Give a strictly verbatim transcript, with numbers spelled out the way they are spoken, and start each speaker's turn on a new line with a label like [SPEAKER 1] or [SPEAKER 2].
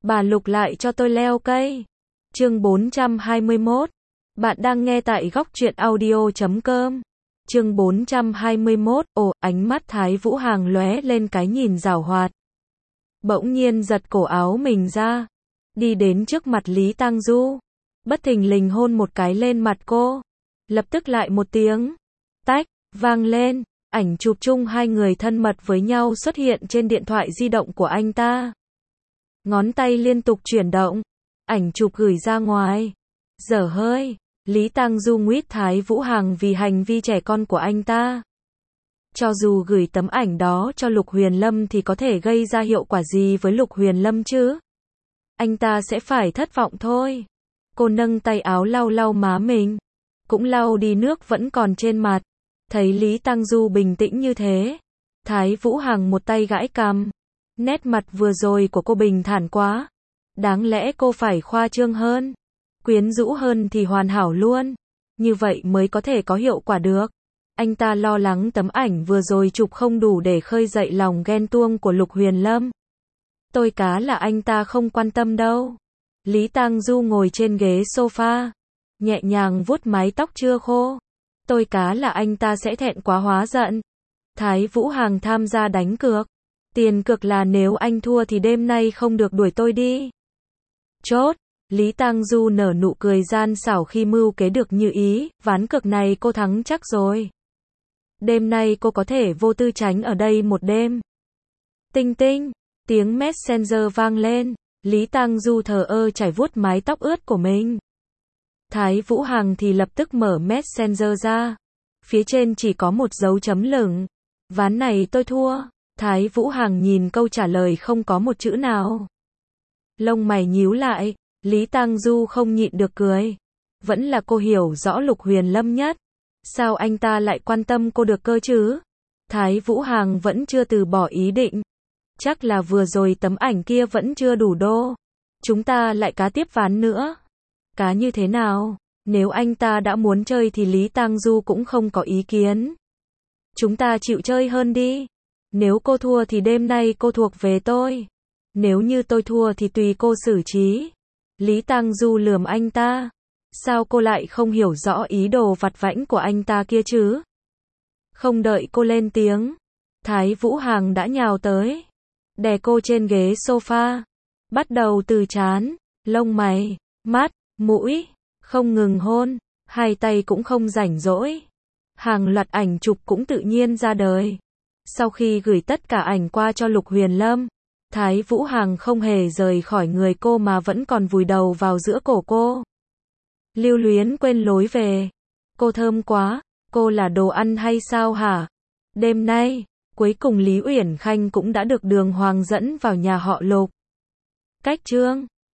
[SPEAKER 1] Bà Lục lại cho tôi leo cây. Chương bốn trăm hai mươi mốt. Bạn đang nghe tại góc truyện audio chấm com. Chương bốn trăm hai mươi mốt. Ồ, ánh mắt Thái Vũ Hàng lóe lên cái nhìn giảo hoạt. Bỗng nhiên giật cổ áo mình ra, đi đến trước mặt Lý Tang Du, bất thình lình hôn một cái lên mặt cô. Lập tức lại một tiếng tách vang lên, ảnh chụp chung hai người thân mật với nhau xuất hiện trên điện thoại di động của anh ta. Ngón tay liên tục chuyển động, ảnh chụp gửi ra ngoài. Dở hơi, Lý Tang Du nguýt Thái Vũ Hàng vì hành vi trẻ con của anh ta. Cho dù gửi tấm ảnh đó cho Lục Huyền Lâm thì có thể gây ra hiệu quả gì với Lục Huyền Lâm chứ? Anh ta sẽ phải thất vọng thôi. Cô nâng tay áo lau lau má mình, cũng lau đi nước vẫn còn trên mặt. Thấy Lý Tang Du bình tĩnh như thế, Thái Vũ Hàng một tay gãi cằm. Nét mặt vừa rồi của cô bình thản quá. Đáng lẽ cô phải khoa trương hơn, quyến rũ hơn thì hoàn hảo luôn. Như vậy mới có thể có hiệu quả được. Anh ta lo lắng tấm ảnh vừa rồi chụp không đủ để khơi dậy lòng ghen tuông của Lục Huyền Lâm. Tôi cá là anh ta không quan tâm đâu. Lý Tang Du ngồi trên ghế sofa, nhẹ nhàng vuốt mái tóc chưa khô. Tôi cá là anh ta sẽ thẹn quá hóa giận. Thái Vũ Hàng tham gia đánh cược. Tiền cược là nếu anh thua thì đêm nay không được đuổi tôi đi. Chốt. Lý Tang Du nở nụ cười gian xảo khi mưu kế được như ý. Ván cược này cô thắng chắc rồi. Đêm nay cô có thể vô tư tránh ở đây một đêm. Tinh tinh. Tiếng Messenger vang lên. Lý Tang Du thờ ơ chải vuốt mái tóc ướt của mình. Thái Vũ Hàng thì lập tức mở Messenger ra. Phía trên chỉ có một dấu chấm lửng. Ván này tôi thua. Thái Vũ Hàng nhìn câu trả lời không có một chữ nào. Lông mày nhíu lại, Lý Tang Du không nhịn được cười. Vẫn là cô hiểu rõ Lục Huyền Lâm nhất. Sao anh ta lại quan tâm cô được cơ chứ? Thái Vũ Hàng vẫn chưa từ bỏ ý định. Chắc là vừa rồi tấm ảnh kia vẫn chưa đủ đô. Chúng ta lại cá tiếp ván nữa. Cá như thế nào? Nếu anh ta đã muốn chơi thì Lý Tang Du cũng không có ý kiến. Chúng ta chịu chơi hơn đi. Nếu cô thua thì đêm nay cô thuộc về tôi. Nếu như tôi thua thì tùy cô xử trí. Lý Tang Du lườm anh ta. Sao cô lại không hiểu rõ ý đồ vặt vãnh của anh ta kia chứ? Không đợi cô lên tiếng, Thái Vũ Hàng đã nhào tới, đè cô trên ghế sofa. Bắt đầu từ trán, lông mày, mắt, mũi, không ngừng hôn. Hai tay cũng không rảnh rỗi. Hàng loạt ảnh chụp cũng tự nhiên ra đời. Sau khi gửi tất cả ảnh qua cho Lục Huyền Lâm, Thái Vũ Hàng không hề rời khỏi người cô mà vẫn còn vùi đầu vào giữa cổ cô. Lưu luyến quên lối về. Cô thơm quá, cô là đồ ăn hay sao hả? Đêm nay, cuối cùng Lý Uyển Khanh cũng đã được Đường Hoàng dẫn vào nhà họ Lục. Cách chương